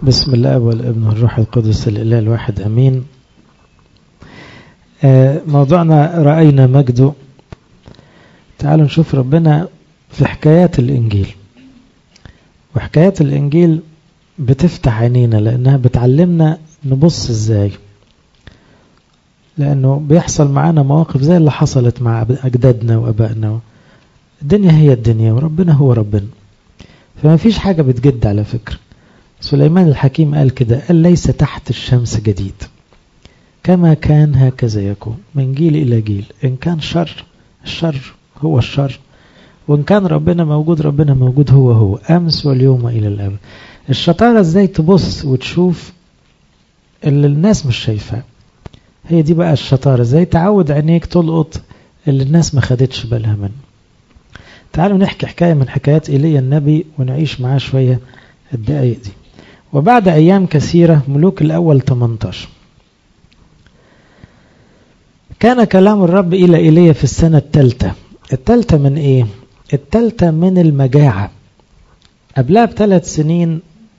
بسم الله والابن والروح القدس الإله الواحد أمين. موضوعنا رأينا مجده. تعالوا نشوف ربنا في حكايات الإنجيل، وحكايات الإنجيل بتفتح عينينا لأنها بتعلمنا نبص إزاي، لأنه بيحصل معانا مواقف زي اللي حصلت مع أجدادنا وأبائنا. الدنيا هي الدنيا وربنا هو ربنا، فما فيش حاجة بتجد. على فكرة سليمان الحكيم قال كده، قال ليس تحت الشمس جديد، كما كان هكذا يكون من جيل إلى جيل. إن كان شر، الشر هو الشر، وإن كان ربنا موجود، ربنا موجود هو أمس واليوم إلى الأبد. الشطارة إزاي تبص وتشوف اللي الناس مش شايفاه، هي دي بقى الشطارة. إزاي تعود عينيك تلقط اللي الناس ما خدتش بالها منه. تعالوا نحكي حكاية من حكايات إيليا النبي ونعيش معاه شوية الدقايق دي. وبعد أيام كثيرة، ملوك الأول 18، كان كلام الرب إلى إيليا في السنة الثالثة. الثالثة من إيه؟ الثالثة من المجاعة. قبلها ب3 سنين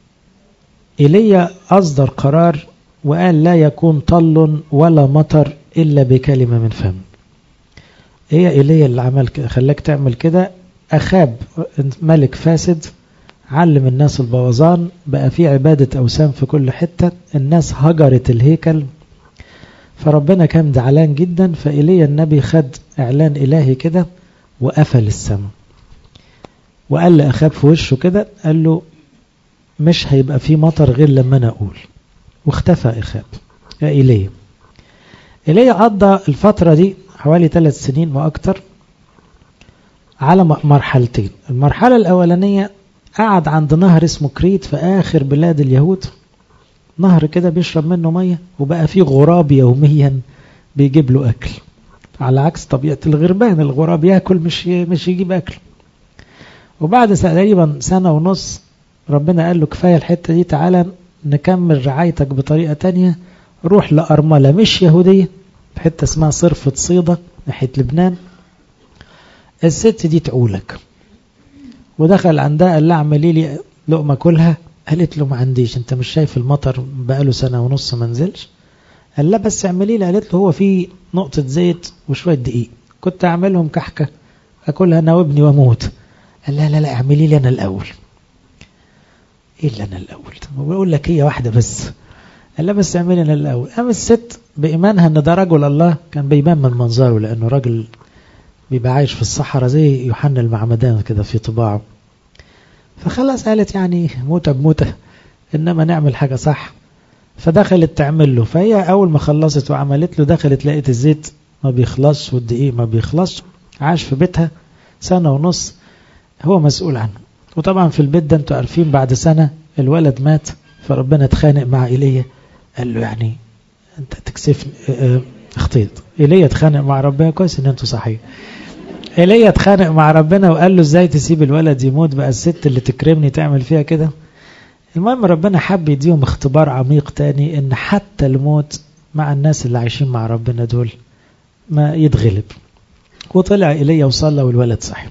إيليا أصدر قرار وقال لا يكون طل ولا مطر إلا بكلمة من فم. إيه إيليا اللي عمل كده خلاك تعمل كده؟ أخاب ملك فاسد علم الناس البوظان، بقى في عبادة أوثان في كل حتة، الناس هجرت الهيكل، فربنا كان زعلان جدا. فإيليا النبي خد إعلان إلهي كده وقفل السماء وقال لأخاب في وشه كده، قال له مش هيبقى في مطر غير لما أنا أقول. واختفى أخاب. يا إيليا قضى الفترة دي حوالي 3 سنين وأكتر على مرحلتين. المرحلة الأولانية قعد عند نهر اسمه كريت في آخر بلاد اليهود، نهر كده بيشرب منه مية، وبقى فيه غراب يوميا بيجيب له أكل، على عكس طبيعة الغربان، الغراب يأكل مش يجيب أكل. وبعد تقريبا 1.5 سنة ربنا قال له كفاية الحتة دي، تعالى نكمل رعايتك بطريقة تانية، روح لأرملة مش يهودية في حتة اسمها صرفة صيدة ناحية لبنان، الست دي تعولك. ودخل عندها قال لها اعملي لي لقمة كلها. قالت له ما عنديش، انت مش شايف المطر بقاله 1.5 سنة ما نزلش؟ قال لا بس اعملي لي. قالت له هو في نقطة زيت وشوية دقيق، كنت اعملهم كحكة اكلها انا وابني واموت. قال لا لا لا اعملي لي انا الاول. ايه اللي انا الاول؟ بقول لك هي واحدة بس. قال لا بس اعملي انا الاول. قام الست بايمانها ان ده رجل الله، كان بيبان من منظره لانه راجل بيبقى عايش في الصحراء زي يوحنا المعمدان كده في طباعه، فخلاص قالت يعني موتة بموتة، إنما نعمل حاجة صح. فدخلت تعمل له. فهي أول ما خلصت وعملت له، دخلت لقيت الزيت ما بيخلص والدقيق ما بيخلص. عاش في بيتها 1.5 سنة هو مسؤول عنه. وطبعا في البيت ده انتوا عارفين بعد 1 سنة الولد مات. فربنا اتخانق مع إيليا، قال له يعني انت تكسفني. اخطيت. إيليا اتخانق مع ربنا. كويس ان انتوا صحيح. إيليا اتخانق مع ربنا وقال له ازاي تسيب الولد يموت، بقى الست اللي تكرمني تعمل فيها كده. المهم ربنا حب يديهم اختبار عميق تاني، ان حتى الموت مع الناس اللي عايشين مع ربنا دول ما يتغلب. وطلع إيليا وصلى والولد صحي.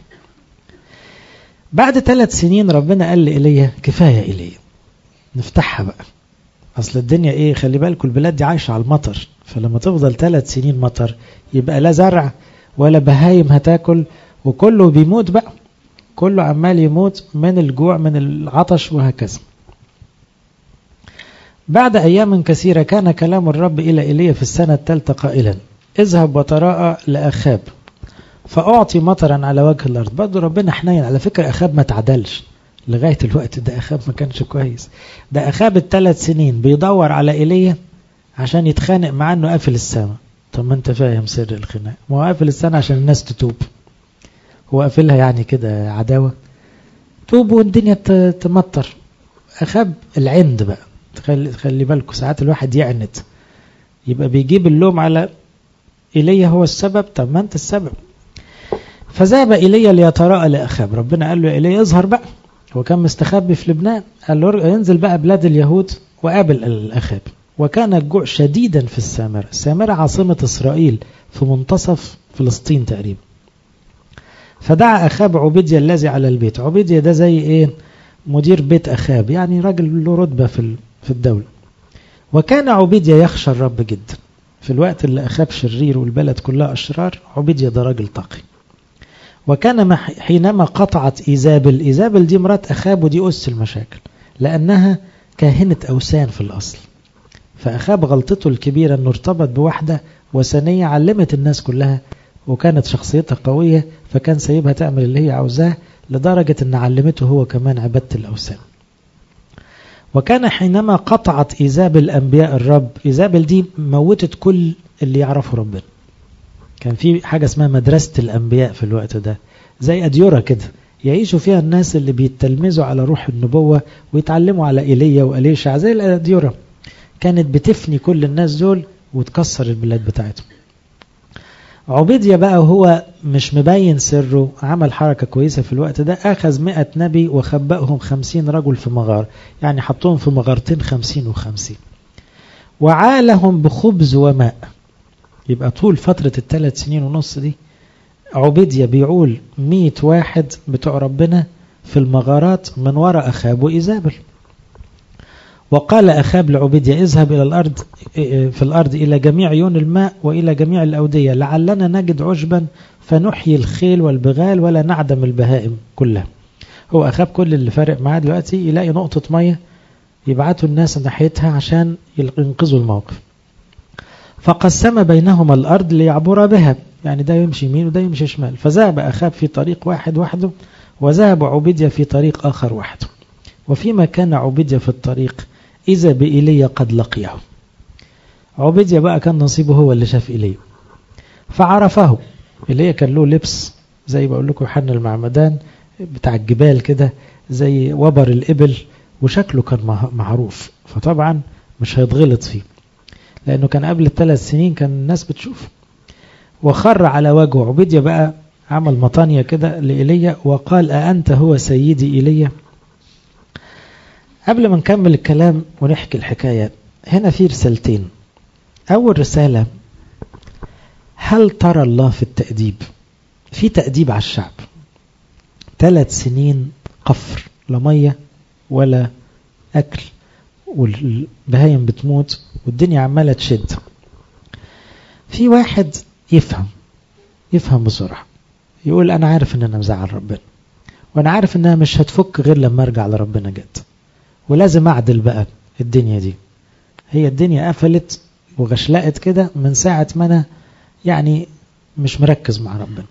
بعد 3 سنين ربنا قال لإيليا كفاية إيليا، نفتحها بقى. اصل الدنيا ايه، خلي بالكم البلاد دي عايشة على المطر، فلما تفضل 3 سنين مطر يبقى لا زرع ولا بهايم هتاكل، وكله بيموت بقى، كله عمال يموت من الجوع من العطش وهكذا. بعد أيام كثيرة كان كلام الرب إلى إيليا في السنة الثالثة قائلا اذهب وتراءى لأخاب فأعطي مطرا على وجه الأرض. برضو ربنا حنين على فكرة. أخاب ما تعدلش لغاية الوقت ده، أخاب ما كانش كويس. ده أخاب 3 سنين بيدور على إيليا عشان يتخانق معاه انه قافل السماء. طب ما انت فاهم سر الخناق، ما هو قافل السنة عشان الناس تتوب، هو قافلها يعني كده عداوة. توب والدنيا تمطر. أخاب العند بقى. خلي بالكم ساعات الواحد يعند، يبقى بيجيب اللوم على إيليا هو السبب. طب ما انت السبب. فذهب إيليا ليتراءى لأخاب. ربنا قال له يا إيليا اظهر بقى، هو كان مستخبي في لبنان، قال له ينزل بقى بلاد اليهود وقابل الأخاب. وكان الجوع شديدا في السامرة. السامرة عاصمة إسرائيل في منتصف فلسطين تقريبا. فدعا أخاب عبيديا الذي على البيت. عبيديا ده زي إيه، مدير بيت أخاب، يعني راجل له رتبة في الدولة. وكان عبيديا يخشى الرب جدا. في الوقت اللي أخاب شرير والبلد كلها أشرار، عبيديا ده راجل تقي. وكان حينما قطعت إيزابل دي مرات أخاب، ودي أس المشاكل لأنها كاهنة أوثان في الأصل. فأخاب غلطته الكبيرة أنه ارتبط بواحدة وثنية علمت الناس كلها، وكانت شخصيتها قوية، فكان سايبها تعمل اللي هي عاوزاه، لدرجة أن علمته هو كمان عبادة الأوثان. وكان حينما قطعت إيزابل أنبياء الرب، إيزابل دي موتت كل اللي يعرفوا ربنا. كان في حاجة اسمها مدرسة الأنبياء في الوقت ده، زي أديرة كده يعيشوا فيها الناس اللي بيتلمذوا على روح النبوة ويتعلموا على إيليا وأليشع، زي الأديرة. كانت بتفني كل الناس دول وتكسر البلاد بتاعتهم. عبيديا بقى هو مش مبين سره، عمل حركة كويسة في الوقت ده، أخذ 100 نبي وخبأهم 50 رجل في مغار، يعني حطوهم في مغارتين 50 و50، وعالهم بخبز وماء. يبقى طول فترة ال3 سنين ونص دي عبيديا بيعول 100 واحد بتوع ربنا في المغارات من وراء أخاب وإيزابل. وقال أخاب لعبيديا اذهب إلى الأرض، في الأرض إلى جميع عيون الماء وإلى جميع الأودية، لعلنا نجد عشبا فنحيي الخيل والبغال ولا نعدم البهائم كلها. هو أخاب كل اللي فارق معاه دلوقتي يلاقي نقطة مية يبعتوا الناس ناحيتها عشان ينقذوا الموقف. فقسم بينهما الأرض ليعبر بها، يعني ده يمشي يمين وده يمشي شمال. فذهب أخاب في طريق واحد وحده، وذهب عبيديا في طريق آخر وحده. وفيما كان عبيديا في الطريق إذا بإيليا قد لقيه. عبيديا بقى كان نصيبه هو اللي شاف إيليا فعرفه. إيليا كان له لبس زي بقول لكم يوحنا المعمدان بتاع الجبال كده، زي وبر الإبل، وشكله كان معروف، فطبعا مش هيتغلط فيه لأنه كان قبل ال3 سنين كان الناس بتشوف. وخر على وجهه. عبيديا بقى عمل مطانية كده لإيليا وقال أأنت هو سيدي إيليا؟ قبل ما نكمل الكلام ونحكي الحكاية، هنا في رسالتين. أول رسالة، هل ترى الله في التأديب؟ في تأديب على الشعب. 3 سنين قفر، لا مية ولا أكل، والبهايم بتموت والدنيا عمالة تشد. في واحد يفهم بسرعة، يقول أنا عارف أن أنا مزعل ربنا، وأنا عارف أنها مش هتفك غير لما أرجع لربنا جد، ولازم أعدل بقى الدنيا دي. هي الدنيا قفلت وغشلقت كده من ساعة ما أنا يعني مش مركز مع ربنا.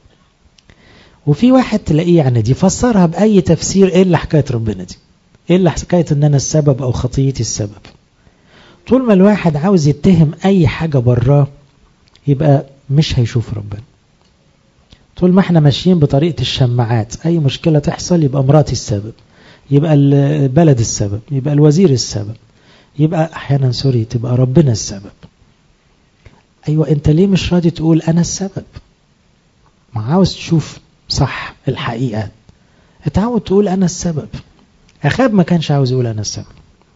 وفي واحد تلاقيه يعني دي فسرها بأي تفسير، إيه اللي حكاية ربنا دي، إيه اللي حكاية أن أنا السبب أو خطيتي السبب. طول ما الواحد عاوز يتهم أي حاجة براه يبقى مش هيشوف ربنا. طول ما احنا ماشيين بطريقة الشماعات، أي مشكلة تحصل يبقى مراتي السبب، يبقى البلد السبب، يبقى الوزير السبب، يبقى أحيانا تبقى ربنا السبب. أيوة، أنت ليه مش راضي تقول أنا السبب؟ ما عاوز تشوف صح الحقيقة، اتعود تقول أنا السبب. أخاب ما كانش عاوز يقول أنا السبب.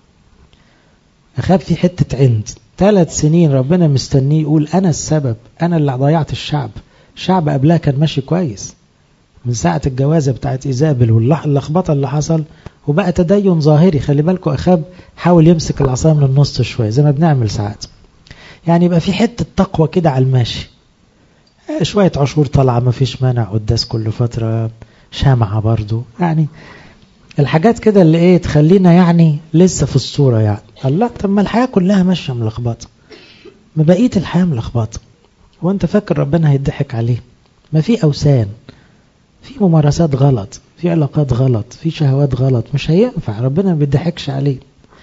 أخاب في حتة عند 3 سنين ربنا مستنيه يقول أنا السبب، أنا اللي ضيعت الشعب. الشعب قبلها كان ماشي كويس من ساعة الجوازة بتاعت إيزابل واللخبطة اللي حصل، وبقى تدين ظاهري. خلي بالكم أخاب حاول يمسك العصا من النص شوية زي ما بنعمل ساعات، يعني يبقى في حتة تقوى كده على الماشي، شوية عشور طالعة ما فيش مانع، قداس كل فترة، شامعة برضو، يعني الحاجات كده اللي ايه تخلينا يعني لسه في الصورة. يعني الله، طب ما الحياة كلها ماشية ملخبطة، ما بقية الحياة ملخبطة، وانت فاكر ربنا هيضحك عليه؟ ما في أوثان، في ممارسات غلط، في علاقات غلط، في شهوات غلط، مش هينفع، ربنا ما بيضحكش عليه.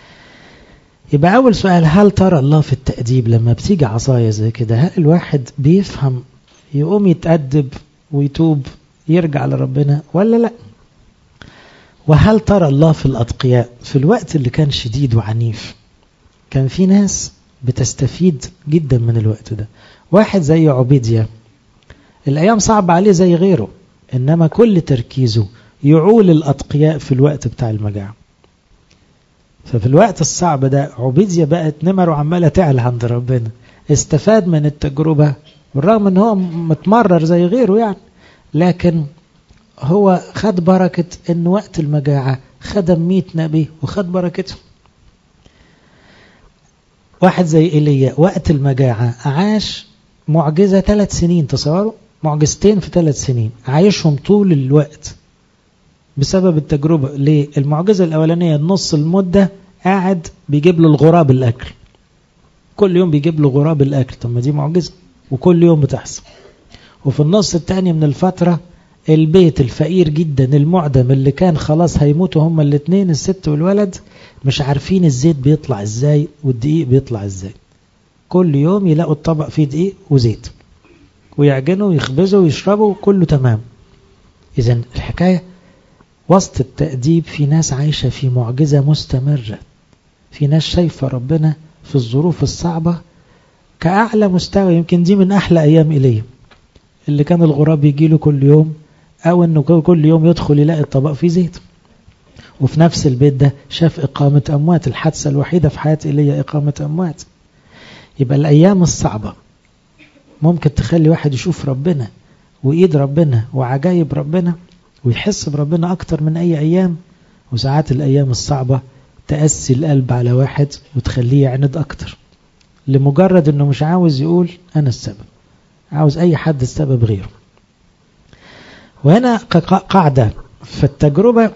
يبقى أول سؤال، هل ترى الله في التأديب؟ لما بتيجي عصاية زي كده هل الواحد بيفهم يقوم يتأدب ويتوب يرجع لربنا ولا لا؟ وهل ترى الله في الأتقياء؟ في الوقت اللي كان شديد وعنيف كان في ناس بتستفيد جدا من الوقت ده. واحد زي عبيديا الأيام صعبة عليه زي غيره، إنما كل تركيزه يعول الأتقياء في الوقت بتاع المجاعة. ففي الوقت الصعب ده عبيديا بقت نمره عمالة تعلى عند ربنا، استفاد من التجربة بالرغم ان هو متمرر زي غيره يعني، لكن هو خد بركة ان وقت المجاعة خدم 100 نبي وخد بركته. واحد زي إيليا وقت المجاعة عاش معجزة 3 سنين، تصوروا معجزتين في 3 سنين عايشهم طول الوقت بسبب التجربة. ليه؟ المعجزة الأولانية نص المدة قاعد بيجيب له الغراب الأكل، كل يوم بيجيب له غراب الأكل. طب ما دي معجزة وكل يوم بتحصل. وفي النص الثاني من الفترة البيت الفقير جدا المعدم اللي كان خلاص هيموتوا هما الاثنين الست والولد مش عارفين الزيت بيطلع ازاي والدقيق بيطلع ازاي. كل يوم يلاقوا الطبق فيه دقيق وزيت ويعجنوا ويخبزوا ويشربوا كله تمام. إذن الحكاية وسط التأديب في ناس عايشة في معجزة مستمرة، في ناس شايفة ربنا في الظروف الصعبة كأعلى مستوى. يمكن دي من أحلى أيام إليه اللي كان الغراب يجيله كل يوم، أو أنه كل يوم يدخل يلاقي الطبق فيه زيت. وفي نفس البيت ده شاف إقامة أموات، الحادثة الوحيدة في حياة إليه إقامة أموات. يبقى الأيام الصعبة ممكن تخلي واحد يشوف ربنا وإيد ربنا وعجائب ربنا ويحس بربنا أكتر من أي أيام. وساعات الأيام الصعبة تأسي القلب على واحد وتخليه يعند أكتر لمجرد أنه مش عاوز يقول أنا السبب، عاوز أي حد السبب غيره. وهنا قاعدة في التجربة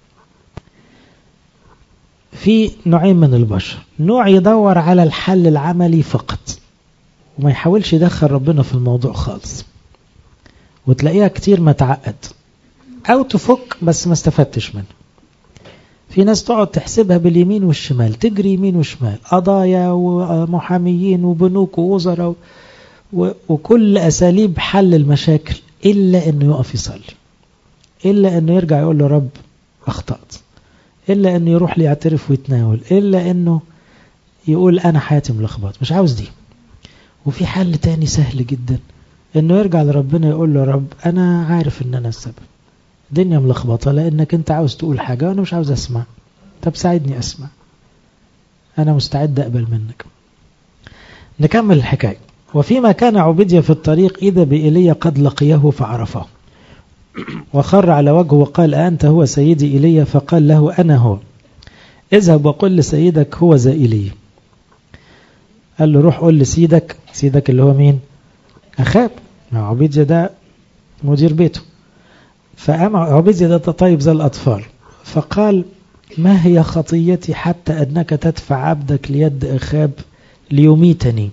في نوعين من البشر، نوع يدور على الحل العملي فقط وما يحاولش يدخل ربنا في الموضوع خالص، وتلاقيها كتير ما تعقد أو تفك بس ما استفدتش منه. في ناس تقعد تحسبها باليمين والشمال، تجري يمين وشمال، قضايا ومحاميين وبنوك ووزراء وكل أساليب حل المشاكل، إلا أنه يقف يصلي، إلا أنه يرجع يقول له رب أخطأت، إلا أنه يروح ليعترف ويتناول، إلا أنه يقول أنا حياتي ملخبط مش عاوز دي. وفي حل تاني سهل جدا، أنه يرجع لربنا يقول له رب أنا عارف أن أنا السبب، الدنيا ملخبطة لأنك أنت عاوز تقول حاجة وأنا مش عاوز أسمع، طب ساعدني أسمع، أنا مستعد أقبل منك. نكمل الحكاية. وفيما كان عبيديا في الطريق إذا بإيليا قد لقيه فعرفه وخر على وجهه وقال أنت هو سيدي إيليا؟ فقال له أنا هو، اذهب وقل لسيدك هو ذا إيليا. قال له روح قل لسيدك، سيدك اللي هو مين؟ أخاب. عبيديا ده مدير بيته. فقام عبيديا ده طيب زي الأطفال فقال ما هي خطيتي حتى أنك تدفع عبدك ليد أخاب ليميتني؟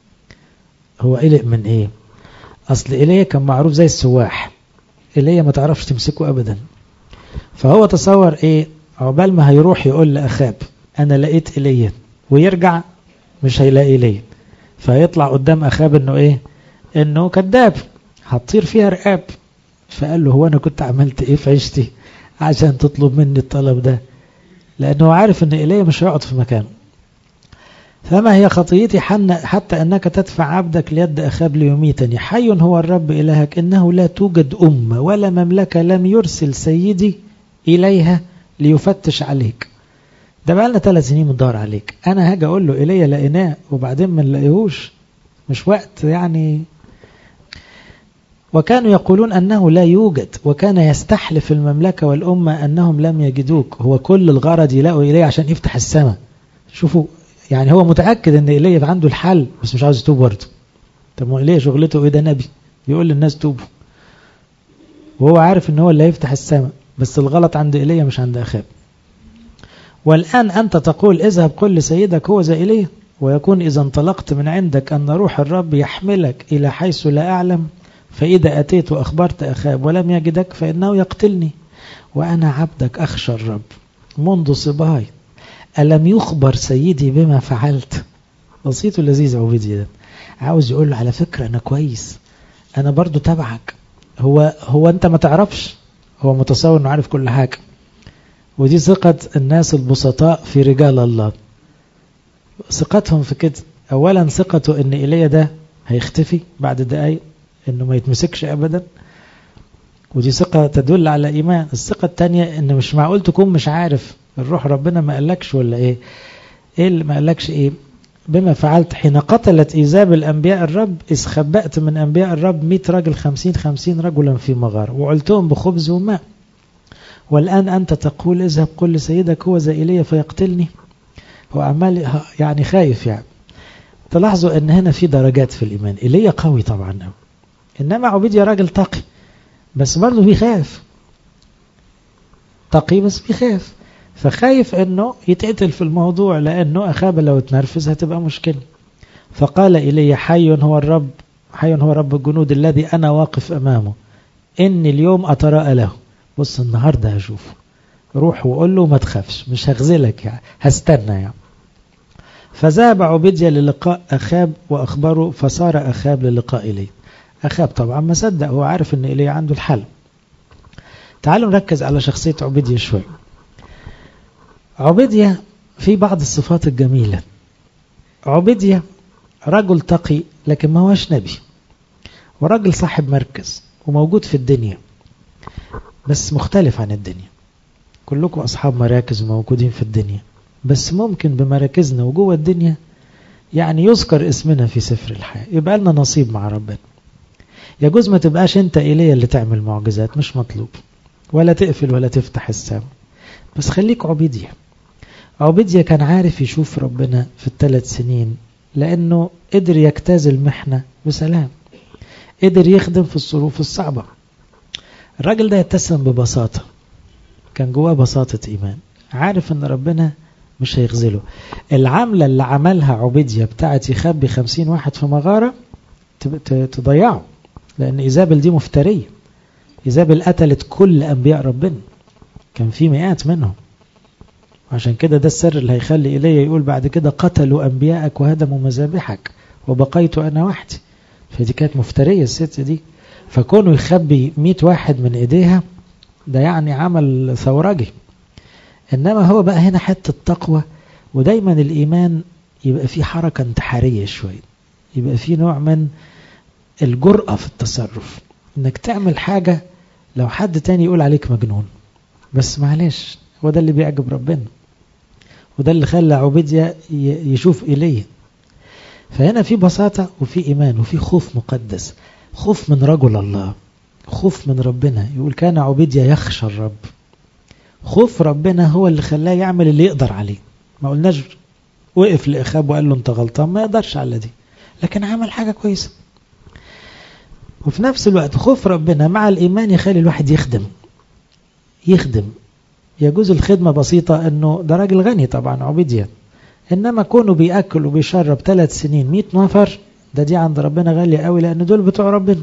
هو قلق من ايه؟ اصل إيليا كان معروف زي السواح، إيليا ما تعرفش تمسكه ابدا. فهو تصور ايه؟ عقبال ما هيروح يقول لأخاب انا لقيت إيليا ويرجع مش هيلاقي إيليا، فيطلع قدام أخاب انه ايه؟ انه كذاب، هتطير فيها رقاب. فقال له هو انا كنت عملت ايه في عيشتي عشان تطلب مني الطلب ده؟ لانه عارف ان إيليا مش هيقعد في مكانه. فما هي خطيتي حتى أنك تدفع عبدك ليد أخاب ليميتني؟ حي هو الرب إلهك إنه لا توجد أمة ولا مملكة لم يرسل سيدي إليها ليفتش عليك. ده بقى لنا 3 سنين بندور عليك، أنا هاجي أقول له إليه لقيناه وبعدين ما نلاقيهوش؟ مش وقت يعني. وكانوا يقولون أنه لا يوجد، وكان يستحلف المملكة والأمة أنهم لم يجدوك. هو كل الغرض يلاقوا إليه عشان يفتح السماء. شوفوا يعني هو متأكد ان إيليا عنده الحل بس مش عاوز يتوب برضه. طب ما إيليا شغلته ايه؟ ده نبي يقول للناس توبوا، وهو عارف ان هو اللي هيفتح السماء، بس الغلط عند إيليا مش عند أخاب. والآن أنت تقول اذهب قل لسيدك هو ذا إيليا، ويكون إذا انطلقت من عندك أن روح الرب يحملك إلى حيث لا أعلم، فإذا أتيت وأخبرت أخاب ولم يجدك فإنه يقتلني، وأنا عبدك أخشى الرب منذ صباي، ألم يخبر سيدي بما فعلت؟ بسيط ولذيذ عبيديا ده، عاوز يقول له على فكرة أنا كويس، أنا برضو تبعك. هو أنت ما تعرفش، هو متصور أنه عارف كل حاجة. ودي ثقة الناس البسطاء في رجال الله، ثقتهم في كده. أولا ثقته أن إيليا ده هيختفي بعد دقايق، أنه ما يتمسكش أبدا، ودي ثقة تدل على إيمان. الثقة الثانية أنه مش معقول تكون مش عارف الروح ربنا ما قالكش ولا ايه اللي ما قالكش ايه؟ بما فعلت حين قتلت إيزابل الأنبياء الرب، إذ خبأت من أنبياء الرب 100 رجل 50 رجلا في مغارة، وعلتهم بخبز وماء، والآن أنت تقول اذهب قل لسيدك هو زي إيليا فيقتلني. هو عمال يعني خايف يعني. تلاحظوا أن هنا في درجات في الإيمان. إيليا قوي طبعا، إنما عبيديا راجل تقي بس برضه بيخاف، تقي بس بيخاف، فخايف أنه يتقتل في الموضوع، لأنه أخاب لو اتنرفز هتبقى مشكلة. فقال إيليا حي هو الرب، حي هو رب الجنود الذي أنا واقف أمامه، إني اليوم أتراءى له. بص النهاردة هشوفه، روح وقول له ما تخافش، مش هغزلك يعني، هستنى يعني. فذهب عبيديا للقاء أخاب وأخبره، فصار أخاب للقاء إليه. أخاب طبعا ما صدق، هو عارف إن إليه عنده الحل. تعالوا نركز على شخصية عبيديا شوي. عبيديا في بعض الصفات الجميلة. عبيديا رجل تقي لكن ما هوش نبي، ورجل صاحب مركز وموجود في الدنيا بس مختلف عن الدنيا. كلكم أصحاب مراكز وموجودين في الدنيا، بس ممكن بمراكزنا وجوه الدنيا يعني يذكر اسمنا في سفر الحياة، يبقى لنا نصيب مع ربنا. يجوز ما تبقاش انت إيليا اللي تعمل معجزات، مش مطلوب، ولا تقفل ولا تفتح السماء، بس خليك عبيديا. عبيديا كان عارف يشوف ربنا في ال3 سنين، لأنه قدر يجتاز المحنة بسلام، قدر يخدم في الظروف الصعبة. الراجل ده يتسم ببساطة، كان جواه بساطة إيمان، عارف أن ربنا مش هيغزله. العملة اللي عملها عبيديا بتاعت يخبي 50 واحد في مغارة تضيعه، لأن إيزابل دي مفترية. إيزابل قتلت كل أنبياء ربنا، كان في مئات منهم، عشان كده ده السر اللي هيخلي إيليا يقول بعد كده قتلوا أنبياءك وهدموا مذابحك وبقيت أنا وحدي. فدي كانت مفترية الست دي، فكونه يخبي 100 واحد من إيديها ده يعني عمل ثورجي. إنما هو بقى هنا حتة التقوى، ودايما الإيمان يبقى فيه حركة انتحارية شوية، يبقى فيه نوع من الجرأة في التصرف، إنك تعمل حاجة لو حد تاني يقول عليك مجنون، بس معلش هو ده اللي بيعجب ربنا، وده اللي خلى عبيديا يشوف إيليا. فهنا في بساطة وفي إيمان وفي خوف مقدس، خوف من رجل الله، خوف من ربنا. يقول كان عبيديا يخشى الرب. خوف ربنا هو اللي خلاه يعمل اللي يقدر عليه. ما قلناش وقف لأخاب وقال له انت غلطان، ما يقدرش على دي، لكن عمل حاجة كويسة. وفي نفس الوقت خوف ربنا مع الإيمان يخلي الواحد يخدم. يجوز الخدمة بسيطة، انه ده راجل غني طبعا عبيديا، انما كونه بيأكل وبيشرب 3 سنين 100 نفر، دي عند ربنا غالية قوي، لأن دول بتوع ربنا.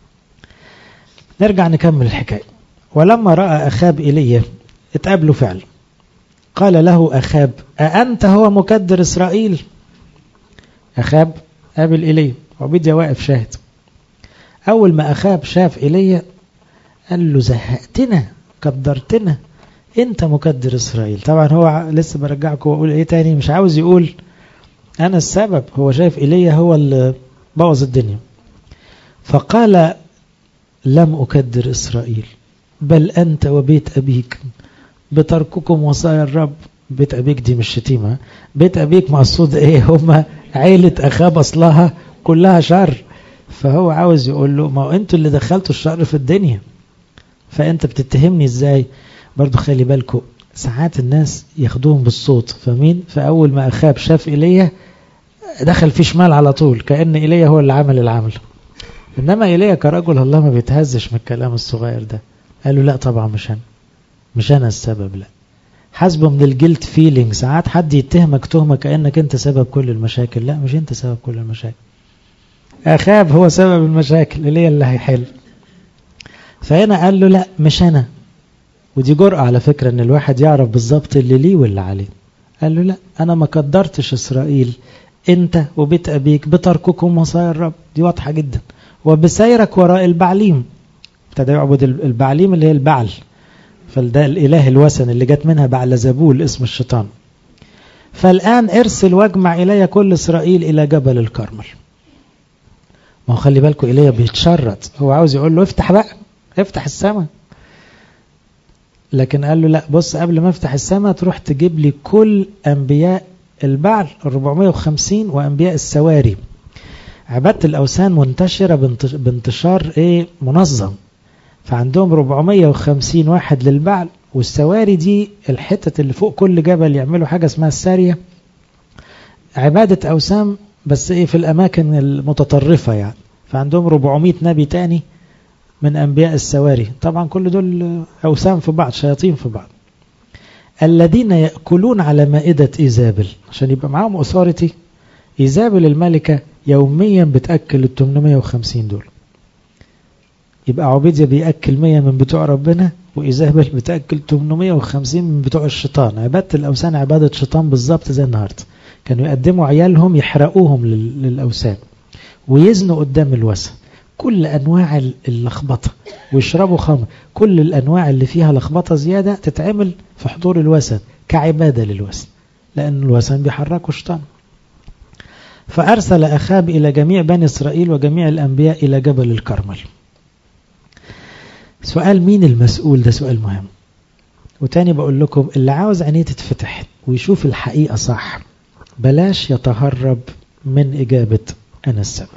نرجع نكمل الحكاية. ولما رأى أخاب إيليا اتقابلوا فعلا، قال له أخاب أأنت هو مكدر إسرائيل؟ أخاب قابل إيليا، عبيديا واقف شاهد. أول ما أخاب شاف إيليا قال له زهقتنا كدرتنا، أنت مكدر إسرائيل. طبعا هو لسه برجعكم وأقول إيه تاني، مش عاوز يقول أنا السبب، هو شايف إيليا هو اللي بوظ الدنيا. فقال لم أكدر إسرائيل، بل أنت وبيت أبيك بترككم وصايا الرب. بيت أبيك دي مش شتيمة، بيت أبيك مقصود إيه؟ هما عيلة أخاب أصلها كلها شر، فهو عاوز يقول له ما هو أنتوا اللي دخلتوا الشر في الدنيا، فأنت بتتهمني إزاي؟ برضو خلي بالكم ساعات الناس ياخدوهم بالصوت، فمين؟ فأول ما أخاب شاف إيليا دخل في شمال على طول، كأن إيليا هو اللي عمل العمل. إنما إيليا كرجل الله ما بيتهزش من الكلام الصغير ده. قالوا لا طبعا مش أنا السبب، لا. حسبه من الجلد فيلينج، ساعات حد يتهمك تهمة كأنك أنت سبب كل المشاكل، لا مش أنت سبب كل المشاكل، أخاب هو سبب المشاكل، إيليا اللي هيحل. فهنا قال له لا مش أنا. ودي جرأة على فكرة، ان الواحد يعرف بالظبط اللي ليه واللي عليه. قال له لا أنا ما قدرتش إسرائيل، أنت وبيت أبيك بترككم وصايا الرب، دي واضحة جدا، وبسيرك وراء البعليم. ابتدى يعبد البعليم اللي هي البعل، فده الإله الوثن اللي جت منها بعلزبول اسم الشيطان. فالآن ارسل واجمع إلي كل إسرائيل إلى جبل الكرمل. ما هو خلي بالكم إليه بيتشرط، هو عاوز يقول له افتح بقى، افتح السماء، لكن قال له لا بص، قبل ما افتح السماء تروح تجيب لي كل أنبياء البعل 450 وأنبياء السواري. عبادة الأوثان منتشرة بانتشار منظم، فعندهم 450 واحد للبعل والسواري دي الحتة اللي فوق كل جبل يعملوا حاجة اسمها السارية، عبادة أوثان بس في الأماكن المتطرفة يعني. فعندهم 400 نبي تاني من أنبياء السواري، طبعا كل دول أوثان في بعض، شياطين في بعض. الذين يأكلون على مائدة إيزابل، عشان يبقى معاهم أثارتي. إيزابل الملكة يوميا بتأكل ال 850 دول، يبقى عبيديا بيأكل 100 من بتوع ربنا، وإيزابل بتأكل 850 من بتوع الشيطان. عبادة الأوثان عبادة شيطان بالظبط زي النهاردة. كانوا يقدموا عيالهم يحرقوهم للأوثان ويزنوا قدام الوثن، كل أنواع اللخبطة، ويشربوا خمر، كل الأنواع اللي فيها لخبطة زيادة تتعمل في حضور الوثن كعبادة للوثن، لأن الوثن بيحركوا الشيطان. فأرسل أخاب إلى جميع بني إسرائيل وجميع الأنبياء إلى جبل الكرمل. سؤال مين المسؤول؟ ده سؤال مهم. وتاني بقول لكم اللي عاوز عينيه تتفتح ويشوف الحقيقة صح، بلاش يتهرب من إجابة أنا السبب.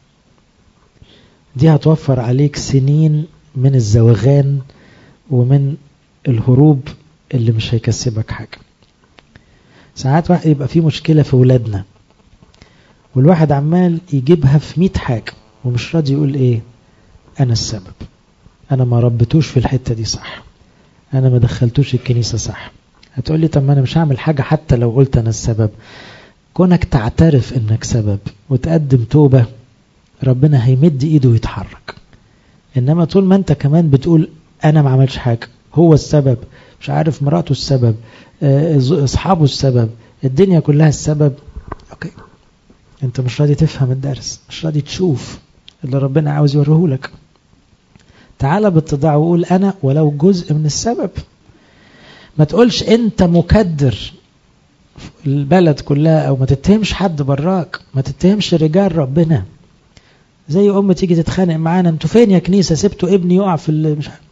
دي هتوفر عليك سنين من الزوغان ومن الهروب اللي مش هيكسبك حاجة. ساعات واحد يبقى فيه مشكلة في ولادنا، والواحد عمال يجيبها في 100 حاجة ومش راضي يقول ايه أنا السبب. أنا ما ربتوش في الحتة دي صح، أنا ما دخلتوش الكنيسة صح. هتقول لي طب ما أنا مش هعمل حاجة حتى لو قلت أنا السبب. كونك تعترف إنك سبب وتقدم توبة، ربنا هيمد إيده ويتحرك. إنما طول ما أنت كمان بتقول أنا ما عملش حاجة، هو السبب، مش عارف مراته السبب، أصحابه السبب، الدنيا كلها السبب، أوكي، أنت مش راضي تفهم الدرس، مش راضي تشوف اللي ربنا عاوز يوريه لك. تعال باتضاع وقول أنا ولو جزء من السبب. ما تقولش أنت مكدر البلد كلها، أو ما تتهمش حد براك، ما تتهمش رجال ربنا. زي تيجي تتخانق معانا، انتوا فين يا كنيسة؟ سبتوا ابني يقع مش عارف.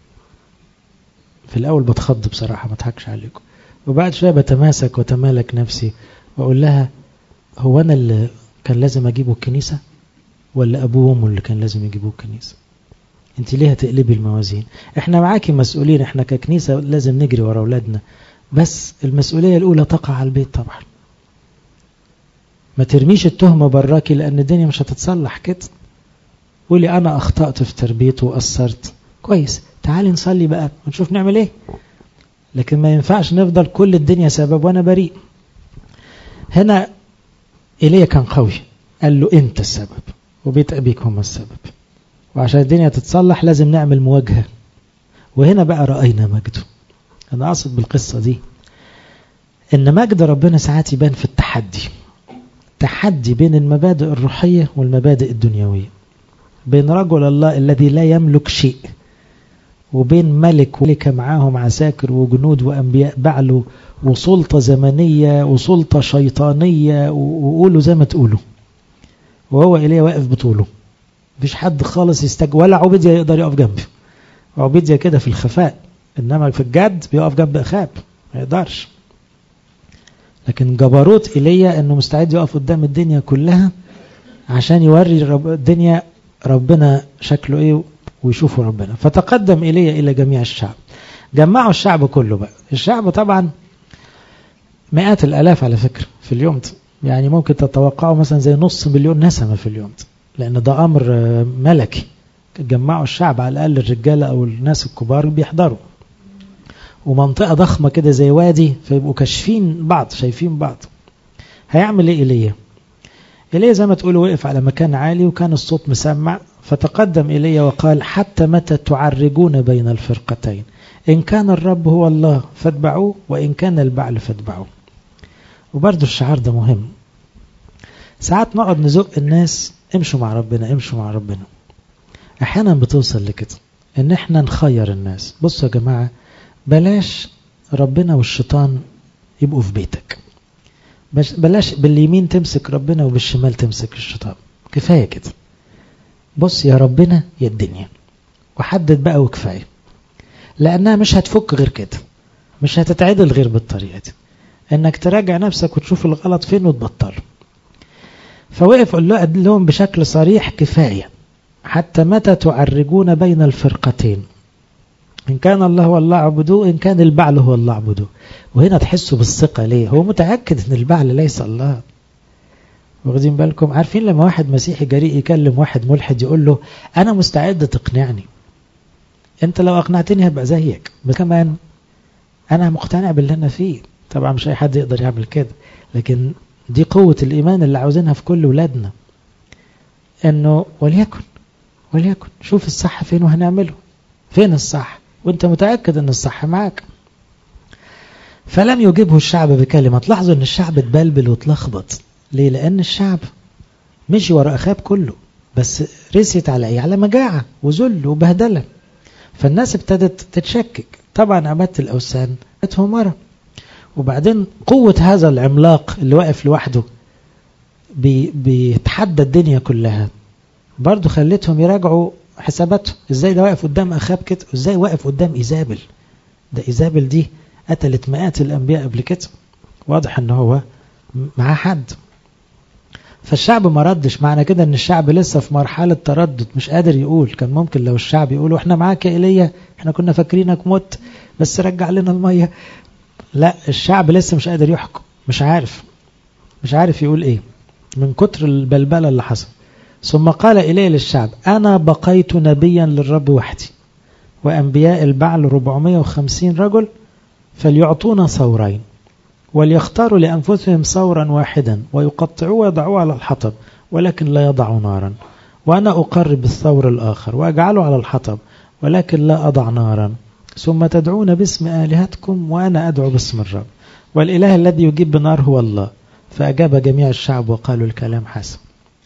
في الأول بتخض بصراحة، ما اضحكش عليكم، وبعد شوية بتماسك وتمالك نفسي وأقول لها هو أنا اللي كان لازم أجيبه الكنيسة ولا أبوه وأمه اللي كان لازم يجيبوه الكنيسة؟ انت ليه هتقلبي الموازين؟ احنا معاكي مسؤولين، احنا ككنيسة لازم نجري ورا أولادنا، بس المسؤولية الأولى تقع على البيت طبعا. ما ترميش التهمة براكي، لأن الدنيا مش هتتصلح كده. قولي أنا أخطأت في تربيته وأثرت، كويس، تعالي نصلي بقى ونشوف نعمل إيه. لكن ما ينفعش نفضل كل الدنيا سبب وأنا بريء. هنا إيليا كان قوي، قال له أنت السبب وبيت أبيك هم السبب، وعشان الدنيا تتصلح لازم نعمل مواجهة. وهنا بقى رأينا مجده. أنا أقصد بالقصة دي إن مجد ربنا ساعات يبان في التحدي بين المبادئ الروحية والمبادئ الدنيوية، بين رجل الله الذي لا يملك شيء وبين ملك معاهم عساكر وجنود وأنبياء بعلوا وسلطة زمنية وسلطة شيطانية، وقولوا زي ما تقولوا، وهو إليه واقف بطوله، مفيش حد خالص ولا عبيديا يقدر يقف جنبه. عبيديا كده في الخفاء، إنما في الجد بيقف جنب أخاب، ما يقدرش. لكن جبروت إيليا إنه مستعد يقف قدام الدنيا كلها عشان يوري الدنيا ربنا شكله إيه ويشوفوا ربنا. فتقدم إيليا إلى جميع الشعب، جمعوا الشعب كله بقى. الشعب طبعا مئات الآلاف على فكرة في اليوم ده، يعني ممكن تتوقعوا مثلا زي 500,000 نسمة في اليوم ده، لأن ده أمر ملكي. جمعوا الشعب، على الأقل الرجالة أو الناس الكبار بيحضروا، ومنطقة ضخمة كده زي وادي، فيبقوا كاشفين بعض، شايفين بعض. هيعمل إيه إيليا؟ إيليا زي ما تقولوا وقف على مكان عالي وكان الصوت مسمع. فتقدم إيليا وقال حتى متى تعرجون بين الفرقتين؟ إن كان الرب هو الله فاتبعوه، وإن كان البعل فاتبعوه. وبرضو الشعار ده مهم. ساعات نقعد نزق الناس امشوا مع ربنا امشوا مع ربنا. احيانا بتوصل لكده ان احنا نخير الناس. بصوا يا جماعة، بلاش ربنا والشيطان يبقوا في بيتك. بلاش باليمين تمسك ربنا وبالشمال تمسك الشيطان، كفاية كده. بص يا ربنا يا الدنيا، وحدد بقى وكفاية، لأنها مش هتفك غير كده، مش هتتعدل غير بالطريقة دي، انك تراجع نفسك وتشوف الغلط فين وتبطله. فوقف قال لهم بشكل صريح كفاية. حتى متى تعرجون بين الفرقتين؟ إن كان الله هو الله اعبدوه، إن كان البعل هو الله اعبدوه. وهنا تحسوا بالثقة. ليه؟ هو متأكد إن البعل ليس الله. واخدين بالكم؟ عارفين لما واحد مسيحي جريء يكلم واحد ملحد يقول له أنا مستعد تقنعني، أنت لو أقنعتني هبقى زيك، بس كمان أنا مقتنع باللي أنا فيه. طبعا مش أي حد يقدر يعمل كده، لكن دي قوة الإيمان اللي عاوزينها في كل ولادنا، إنه وليكن شوف الصح فين وهنعمله. فين الصح؟ وانت متأكد ان الصح معك. فلم يجيبه الشعب بكلمة. تلاحظوا ان الشعب اتبلبل وتلخبط. ليه؟ لان الشعب مشي ورا اخاب كله، بس رسيت على ايه؟ على مجاعة وذل وبهدلة. فالناس ابتدت تتشكك. طبعا عبادة الاوثان اتهم مرة، وبعدين قوة هذا العملاق اللي واقف لوحده بيتحدى الدنيا كلها برضو خلتهم يراجعوا حساباتهم. ازاي ده واقف قدام اخاب كده؟ ازاي واقف قدام ايزابل؟ ده ايزابل دي قتلت مئات الانبياء قبل كده. واضح ان هو معاه حد. فالشعب ما ردش. معنى كده ان الشعب لسه في مرحلة تردد، مش قادر يقول. كان ممكن لو الشعب يقولوا احنا معاك يا ايليا، احنا كنا فاكرينك مت بس رجع لنا المية. لا، الشعب لسه مش قادر يحكم، مش عارف يقول ايه من كتر البلبلة اللي حصل. ثم قال إليه للشعب أنا بقيت نبيا للرب وحدي، وأنبياء البعل 450 رجل، فليعطونا ثورين، وليختاروا لأنفسهم ثورا واحدا، ويقطعوه ويضعوه على الحطب، ولكن لا يضعوا نارا. وأنا أقرب الثور الآخر وأجعله على الحطب، ولكن لا أضع نارا. ثم تدعون باسم آلهتكم وأنا أدعو باسم الرب، والإله الذي يجيب بنار هو الله. فأجاب جميع الشعب وقالوا الكلام حسن.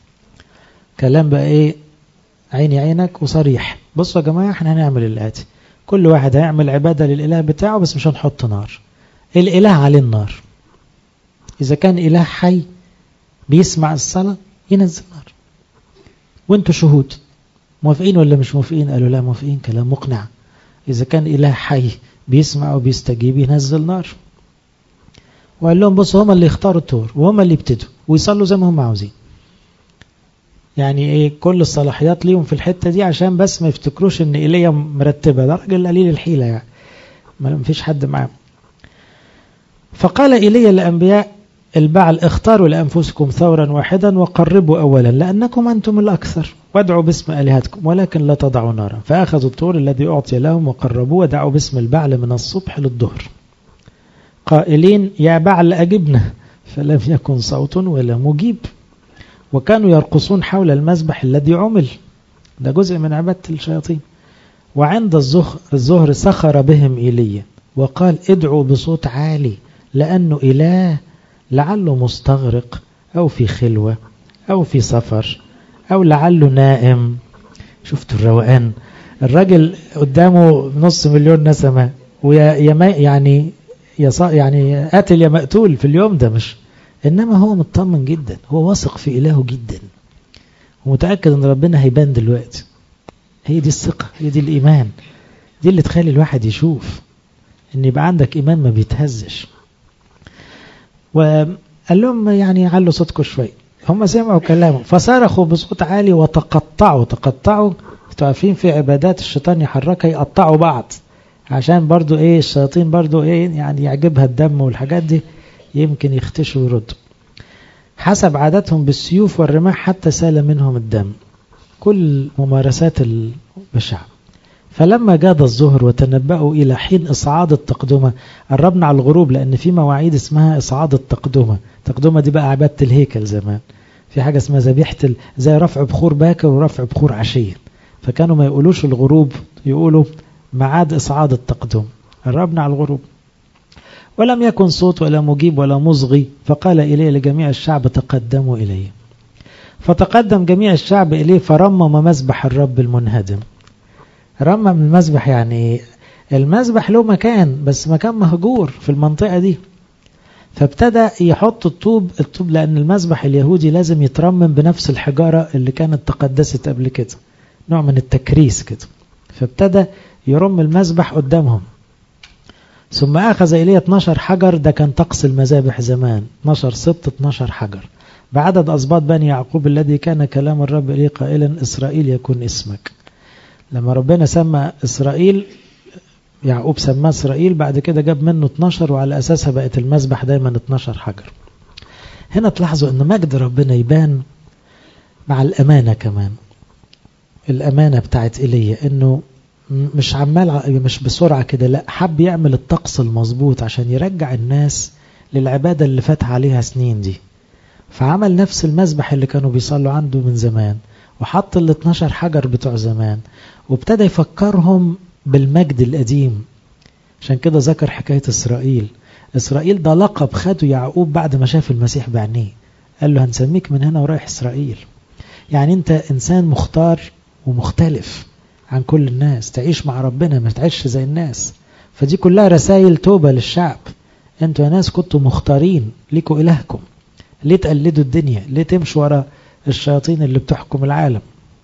كلام بقى ايه؟ عيني عينك وصريح. بصوا يا جماعة، احنا هنعمل الآتي. كل واحد هيعمل عبادة للإله بتاعه، بس مش هنحط نار. الإله عليه النار. إذا كان إله حي بيسمع الصلاة ينزل نار، وانتوا شهود. موافقين ولا مش موافقين؟ قالوا لا موافقين. كلام مقنع. إذا كان إله حي بيسمع وبيستجيب ينزل نار. وقال لهم بصوا، هما اللي يختاروا الطور وهما اللي يبتدوا ويصلوا زي ما هم عاوزين. يعني ايه؟ كل الصلاحيات ليهم في الحتة دي، عشان بس ما يفتكروش ان إيليا مرتبة. ده راجل قليل الحيلة يعني، ما فيش حد معاه. فقال إيليا لأنبياء البعل اختاروا لأنفسكم ثورا واحدا وقربوا أولا لأنكم أنتم الأكثر، وادعوا باسم آلهتكم ولكن لا تضعوا نارا. فأخذوا الطور الذي أعطي لهم وقربوه ودعوا باسم البعل من الصبح للظهر، قائلين يا بعل أجبنا، فلم يكن صوت ولا مجيب. وكانوا يرقصون حول المذبح الذي عمل. ده جزء من عبادة الشياطين. وعند الظهر سخر بهم إيليا وقال ادعوا بصوت عالي، لأنه إله لعله مستغرق أو في خلوة أو في سفر أو لعله نائم. شفتوا الروقان؟ الراجل قدامه 500,000 نسمة، يعني قاتل يا مقتول في اليوم ده، مش إنما هو مطمن جدا. هو واثق في إلهه جدا، ومتأكد أن ربنا هيبان دلوقتي. هي دي الثقة، هي دي الإيمان، دي اللي تخلي الواحد يشوف أن يبقى عندك إيمان ما بيتهزش. وقال لهم يعني علوا صوتكم شوي. هم سمعوا كلامه فصرخوا بصوت عالي وتقطعوا. عارفين في عبادات الشيطان يحركها يقطعوا بعض، عشان برضو ايه؟ الشياطين برضو ايه يعني يعجبها الدم والحاجات دي، يمكن يختشوا ويردوا. حسب عادتهم بالسيوف والرماح حتى سال منهم الدم. كل ممارسات البشع. فلما جاد الظهر وتنبأوا إلى حين إصعاد التقدمة، قربنا على الغروب، لأن في مواعيد اسمها إصعاد التقدمة. التقدمة دي بقى عبادة الهيكل زمان. في حاجة اسمها ذبيحة زي رفع بخور باكر ورفع بخور عشية. فكانوا ما يقولوش الغروب، يقولوا معاد إصعاد التقدم. قربنا على الغروب. ولم يكن صوت ولا مجيب ولا مصغي. فقال إليه لجميع الشعب تقدموا إليه. فتقدم جميع الشعب إليه فرمم مذبح الرب المنهدم. رمم المذبح يعني المذبح له مكان، بس مكان مهجور في المنطقة دي. فابتدى يحط الطوب لأن المذبح اليهودي لازم يترمم بنفس الحجارة اللي كانت تقدست قبل كده، نوع من التكريس كده. فابتدى يرم المذبح قدامهم. ثم أخذ إليه 12 حجر. ده كان طقس المذابح زمان، 12 سبط 12 حجر بعدد أسباط بني يعقوب الذي كان كلام الرب إليه قائلا إسرائيل يكون اسمك. لما ربنا سمى إسرائيل يعقوب سماه إسرائيل، بعد كده جاب منه 12 وعلى أساسها بقت المذبح دايما 12 حجر. هنا تلاحظوا أن مجد ربنا يبان مع الأمانة كمان. الأمانة بتاعت إيليا أنه مش عمال مش بسرعة كده، لا، حب يعمل الطقس المظبوط عشان يرجع الناس للعبادة اللي فات عليها سنين دي. فعمل نفس المذبح اللي كانوا بيصلوا عنده من زمان، وحط ال 12 حجر بتوع زمان، وابتدى يفكرهم بالمجد القديم. عشان كده ذكر حكاية إسرائيل. إسرائيل ده لقب خده يعقوب بعد ما شاف المسيح بعينيه، قال له هنسميك من هنا ورايح إسرائيل. يعني أنت إنسان مختار ومختلف عن كل الناس، تعيش مع ربنا، ما تعيش زي الناس. فدي كلها رسائل توبة للشعب. أنتوا يا ناس كنتوا مختارين ليكوا إلهكم، ليه تقلدوا الدنيا؟ ليه تمشوا ورا الشياطين اللي بتحكم العالم؟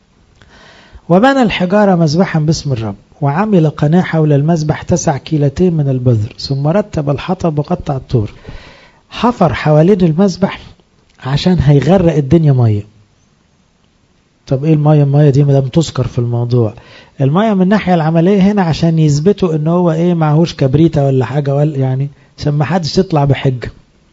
وبنى الحجارة مذبحا باسم الرب، وعمل قناة حول المذبح 9 كيلتين من البذر، ثم رتب الحطب وقطع الطور. حفر حوالين المذبح عشان هيغرق الدنيا مية. طب ايه المية دي مدام تذكر في الموضوع؟ المية من الناحية العملية هنا عشان يثبتوا ان هو ايه، معهوش كبريتة ولا حاجة، ولا يعني عشان ما حدش يطلع بحجة.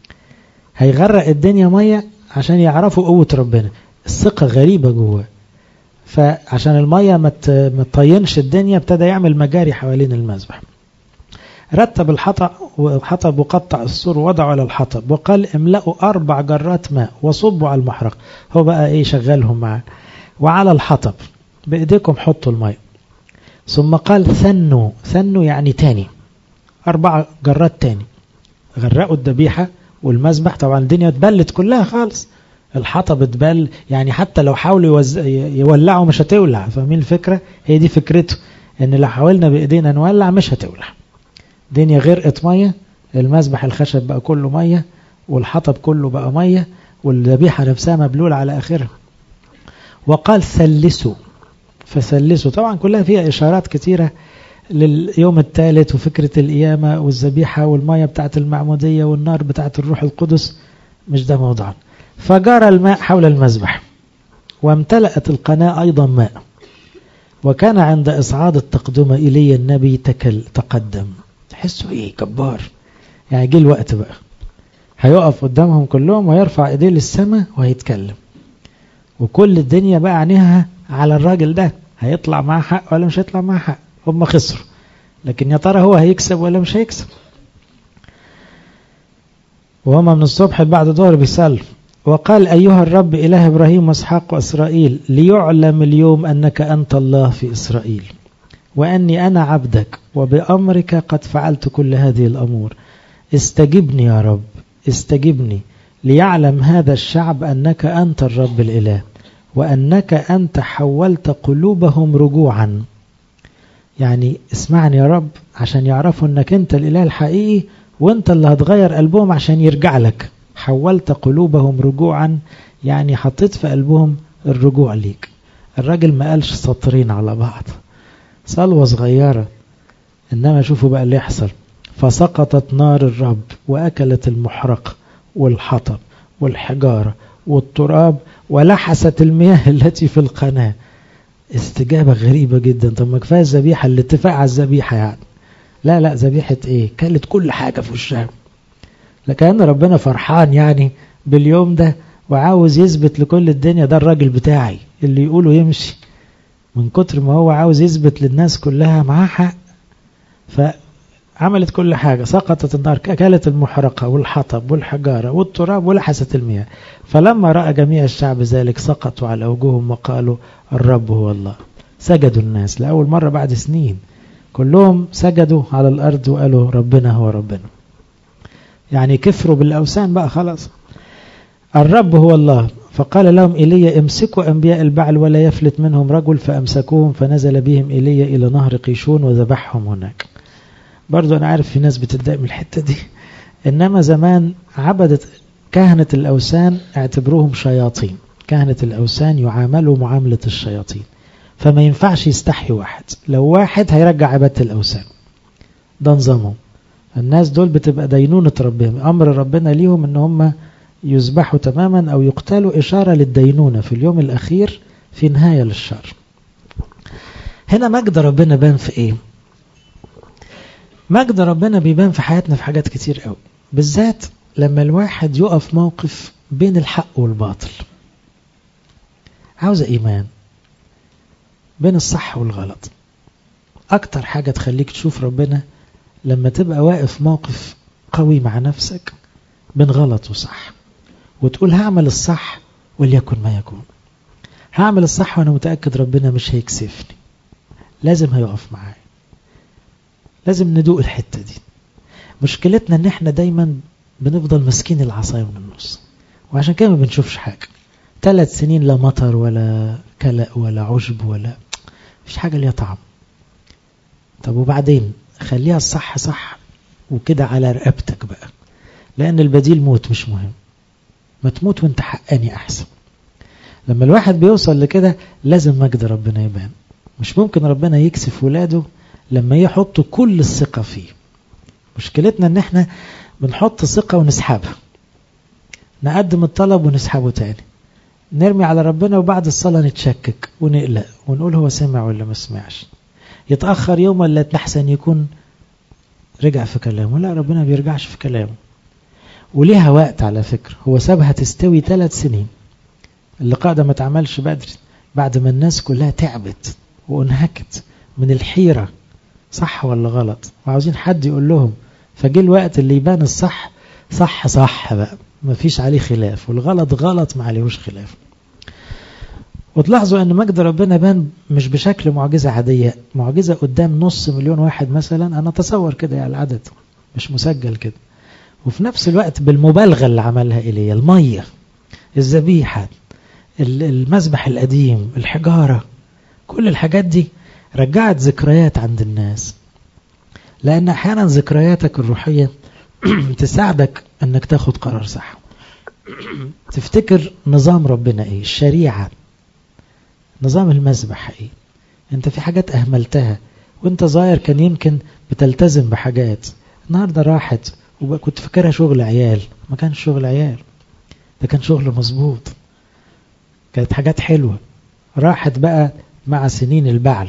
هيغرق الدنيا مية عشان يعرفوا قوة ربنا. الثقة غريبة جوه. فعشان المية ما تطينش الدنيا ابتدى يعمل مجاري حوالين المذبح. رتب الحطب وقطع السور ووضعه على الحطب، وقال املأوا 4 جرات ماء وصبوا على المحرق. هو بقى ايه شغلهم معاه. وعلى الحطب بإيديكم حطوا الماء. ثم قال ثنوا يعني تاني 4 جرات تاني. غرقوا الذبيحة والمذبح، طبعا الدنيا اتبلت كلها خالص. الحطب اتبل، يعني حتى لو حاولوا يولعوا مش هتولع. فاهمين الفكرة؟ هي دي فكرته، ان لو حاولنا بإيدينا نولع مش هتولع. الدنيا غرقت مية، المذبح الخشب بقى كله مية، والحطب كله بقى مية، والذبيحة نفسها مبلولة على آخرها. وقال ثلثوا، فثلثوا. طبعا كلها فيها إشارات كتيرة لليوم الثالث وفكرة القيامة والذبيحة والمية بتاعت المعمودية والنار بتاعت الروح القدس، مش ده موضوعنا. فجار الماء حول المذبح، وامتلأت القناة أيضا ماء. وكان عند إصعاد التقدمة إلي النبي تقدم. تحسوا إيه جبار. يعني جه الوقت بقى هيقف قدامهم كلهم ويرفع إيديه للسماء وهيتكلم، وكل الدنيا بقى عينيها على الراجل ده، هيطلع معاه حق ولا مش هيطلع معاه حق. هم خسروا، لكن يا ترى هو هيكسب ولا مش هيكسب. وهم من الصبح بعد الظهر بيسألوا. وقال أيها الرب إله إبراهيم وإسحاق وإسرائيل، ليعلم اليوم أنك أنت الله في إسرائيل، وأني أنا عبدك، وبأمرك قد فعلت كل هذه الأمور. استجبني يا رب، استجبني، ليعلم هذا الشعب أنك أنت الرب الإله، وأنك أنت حولت قلوبهم رجوعا. يعني اسمعني يا رب عشان يعرفوا أنك أنت الإله الحقيقي، وأنت اللي هتغير قلبهم عشان يرجع لك. حولت قلوبهم رجوعا، يعني حطيت في قلبهم الرجوع ليك. الراجل ما قالش سطرين على بعض، صلوة صغيرة، إنما شوفوا بقى اللي يحصل. فسقطت نار الرب وأكلت المحرق والحطب والحجارة والتراب ولحست المياه التي في القناة. استجابة غريبة جدا. طب ما كفاية الذبيحة، الاتفاق على الذبيحة يعني. لا ذبيحة ايه؟ كلت كل حاجة في وشها. لكن ربنا فرحان يعني باليوم ده، وعاوز يثبت لكل الدنيا ده الراجل بتاعي اللي يقوله يمشي. من كتر ما هو عاوز يثبت للناس كلها معاه حق، فعملت كل حاجة. سقطت النار، أكلت المحرقة والحطب والحجارة والتراب ولحست المياه. فلما رأى جميع الشعب ذلك سقطوا على وجوههم وقالوا الرب هو الله. سجدوا الناس لأول مرة بعد سنين، كلهم سجدوا على الأرض وقالوا ربنا هو ربنا. يعني كفروا بالأوثان بقى خلاص. الرب هو الله. فقال لهم إيليا امسكوا أنبياء البعل ولا يفلت منهم رجل، فأمسكوهم فنزل بهم إيليا إلى نهر قيشون وذبحهم هناك. برضو أنا عارف في ناس بتتضايق من الحتة دي، إنما زمان عبدت كهنة الأوثان اعتبروهم شياطين. كهنة الأوثان يعاملوا معاملة الشياطين، فما ينفعش يستحي واحد. لو واحد هيرجع عبادة الأوثان، ده نظامهم. الناس دول بتبقى دينونة ربهم، أمر ربنا ليهم إن هم يذبحوا تماما أو يقتلوا، إشارة للدينونة في اليوم الأخير، في نهاية للشر. هنا مجد ربنا بان في إيه؟ مجد ربنا بيبان في حياتنا في حاجات كتير قوي، بالذات لما الواحد يقف موقف بين الحق والباطل. عاوزة إيمان بين الصح والغلط. أكتر حاجة تخليك تشوف ربنا لما تبقى واقف موقف قوي مع نفسك بين غلط وصح، وتقول هعمل الصح وليكن ما يكون. هعمل الصح وأنا متأكد ربنا مش هيكسفني، لازم هيقف معايا. لازم ندوق الحتة دي. مشكلتنا ان احنا دايما بنفضل مسكين العصاية من النص، وعشان كده ما بنشوفش حاجة. 3 سنين لا مطر ولا كلأ ولا عشب ولا مفيش حاجة ليها طعم. طب وبعدين خليها الصح صح وكده على رقبتك بقى، لأن البديل موت مش مهم. ما تموت وانت حقاني أحسن. لما الواحد بيوصل لكده لازم مجد ربنا يبان. مش ممكن ربنا يكسف ولاده لما يحطوا كل الثقة فيه. مشكلتنا ان احنا بنحط ثقة ونسحبها، نقدم الطلب ونسحبه تاني، نرمي على ربنا وبعد الصلاة نتشكك ونقلق ونقول هو سمع ولا ما سمعش. يتأخر يوم ولا أحسن يكون رجع في كلامه. لا، ربنا بيرجعش في كلامه، وليها وقت. على فكرة هو سابها تستوي 3 سنين. اللقاء ده ما تعملش بدري، بعد ما الناس كلها تعبت وانهكت من الحيرة صح ولا غلط، وعاوزين حد يقول لهم. فجي الوقت اللي يبان الصح صح صح بقى، ما فيش عليه خلاف، والغلط غلط ما عليهوش خلاف. وتلاحظوا ان مجد ربنا بان مش بشكل معجزة عادية، معجزة قدام 500,000 واحد مثلا. انا اتصور كده يعني العدد مش مسجل كده. وفي نفس الوقت بالمبالغة اللي عملها إليه، المية، الذبيحة، المذبح القديم، الحجارة، كل الحاجات دي رجعت ذكريات عند الناس. لأن أحيانا ذكرياتك الروحية تساعدك أنك تاخد قرار صح. تفتكر نظام ربنا إيه، الشريعة، نظام المذبح إيه. أنت في حاجات أهملتها وأنت صغير، كان يمكن بتلتزم بحاجات النهاردة راحت، وكنت فكرها شغل عيال. ما كانش شغل عيال، ده كان شغل مظبوط، كانت حاجات حلوة راحت بقى مع سنين البعل.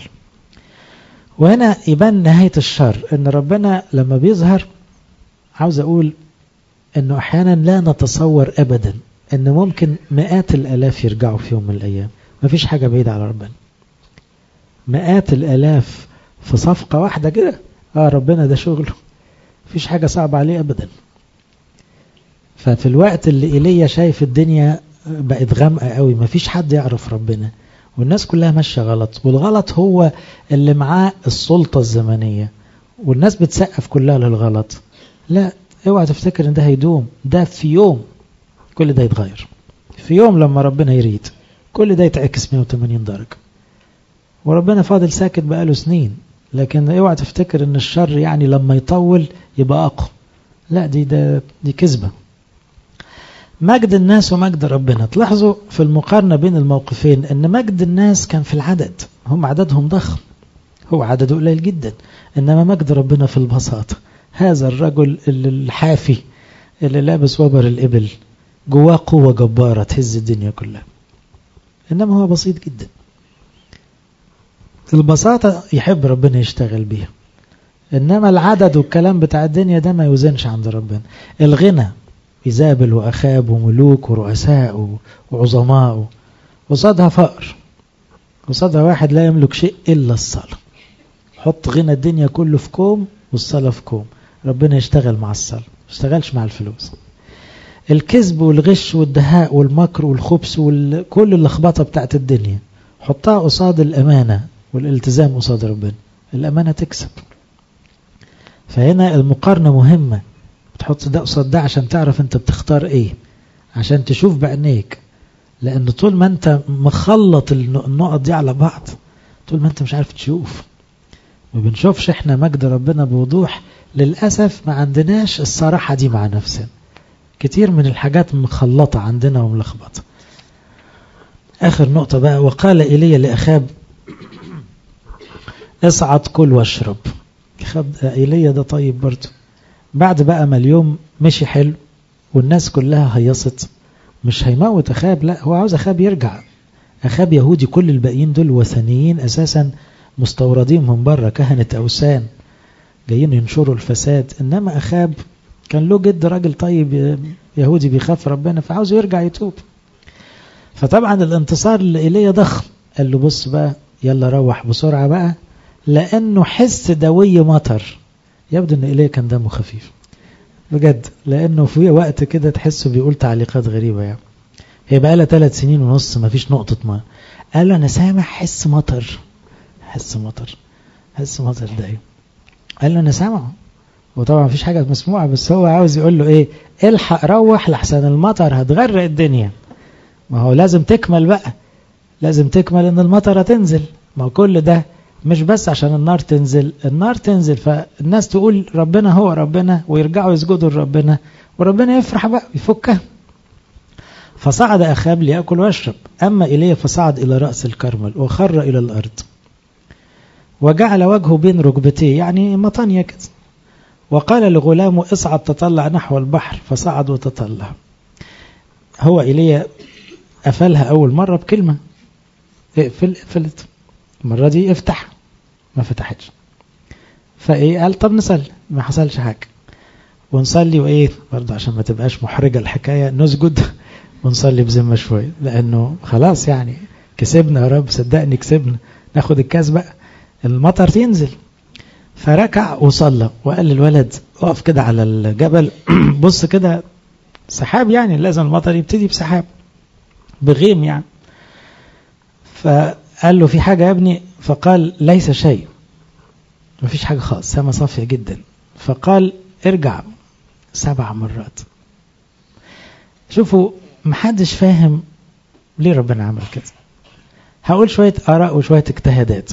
وهنا يبان نهاية الشر، ان ربنا لما بيظهر، عاوز اقول انه احيانا لا نتصور ابدا ان ممكن 100,000 يرجعوا في يوم من الايام. مفيش حاجة بعيدة على ربنا. 100,000 في صفقة واحدة كده، ربنا ده شغله، مفيش حاجة صعبة عليه ابدا. ففي الوقت اللي إيليا شايف الدنيا بقت غامقة قوي، مفيش حد يعرف ربنا، والناس كلها ماشية غلط، والغلط هو اللي معاه السلطة الزمنية، والناس بتسقف كلها للغلط. لا، اوعى تفتكر ان ده هيدوم. ده في يوم كل ده يتغير. في يوم لما ربنا يريد كل ده يتعكس 180 درجة. وربنا فاضل ساكت بقاله سنين. لكن اوعى تفتكر ان الشر يعني لما يطول يبقى اقوى. لا، دي كذبة. مجد الناس ومجد ربنا. تلاحظوا في المقارنة بين الموقفين ان مجد الناس كان في العدد، هم عددهم ضخم، هو عدده قليل جدا. انما مجد ربنا في البساطة. هذا الرجل الحافي اللي لابس وبر الإبل جواه قوة جبارة تهز الدنيا كلها، انما هو بسيط جدا. البساطة يحب ربنا يشتغل بيها، انما العدد والكلام بتاع الدنيا ده ما يوزنش عند ربنا. الغنى، إيزابل وأخاب وملوك ورؤساء وعظماء، وصادها فقر، وصادها واحد لا يملك شيء إلا الصلاة. حط غنى الدنيا كله في كوم والصلاة في كوم، ربنا يشتغل مع الصلاة، ما يشتغلش مع الفلوس. الكذب والغش والدهاء والمكر والخبث وكل اللخبطة بتاعت الدنيا حطها قصاد الأمانة والالتزام قصاد ربنا. الأمانة تكسب. فهنا المقارنة مهمة، تحط ده قصاد ده عشان تعرف انت بتختار ايه، عشان تشوف بعينيك. لان طول ما انت مخلط النقط دي على بعض، طول ما انت مش عارف تشوف. ما بنشوفش احنا مجد ربنا بوضوح. للأسف ما عندناش الصراحة دي مع نفسنا. كتير من الحاجات مخلطة عندنا وملخبطة. آخر نقطة بقى، وقال إيليا لأخاب اصعد كل واشرب. إيليا ده طيب برضه. بعد بقى ما اليوم مشي حلو والناس كلها هيصت، مش هيموت أخاب، لا، هو عاوز أخاب يرجع. أخاب يهودي، كل الباقيين دول وثنيين أساسا، مستوردين من بره، كهنة أوثان. جايين ينشروا الفساد. إنما أخاب كان له جد راجل طيب يهودي بيخاف ربنا، فعاوز يرجع يتوب. فطبعا الانتصار لإيليا ضخم. قال له بص بقى، يلا روح بسرعة بقى، لأنه حس دوي مطر. يبدو أن إيليا كان دمه خفيف بجد، لأنه في وقت كده تحسه بيقول تعليقات غريبة يعني. هي بقى لها 3 سنين ونص ما فيش نقطة ماء. قال له أنا سامع حس مطر. حس مطر ده إيه؟ قال له أنا سامعه. وطبعا مفيش حاجة مسموعة، بس هو عاوز يقول له إيه؟ الحق روح لحسن المطر هتغرق الدنيا. ما هو لازم تكمل بقى، لازم تكمل إن المطر هتنزل. ما هو كل ده مش بس عشان النار تنزل فالناس تقول ربنا هو ربنا، ويرجعوا يسجدوا لربنا، وربنا يفرح بقى يفكها. فصعد أخاب ليأكل ويشرب، أما إيليا فصعد إلى رأس الكرمل وخر إلى الأرض وجعل وجهه بين ركبتيه، يعني مطانية كده، وقال لغلامه اصعد تطلع نحو البحر، فصعد وتطلع. هو إيليا قفلها أول مرة بكلمة، قفلت، المرة دي افتح، ما فتحتش. فإيه قال طب نصلي، ما حصلش حاجة، ونصلي وإيه برضه عشان ما تبقاش محرجة الحكاية، نسجد ونصلي بذمة شوية، لأنه خلاص يعني كسبنا يا رب، صدقني كسبنا، ناخد الكاس بقى، المطر تنزل. فركع وصلى وقال للولد اقف كده على الجبل بص كده سحاب، يعني لازم المطر يبتدي بسحاب بغيم يعني. فقال له في حاجة يا ابني؟ فقال ليس شيء، مفيش حاجة خالص، سما صافية جدا. فقال ارجع 7 مرات. شوفوا محدش فاهم ليه ربنا عمل كده. هقول شوية آراء وشوية اجتهادات.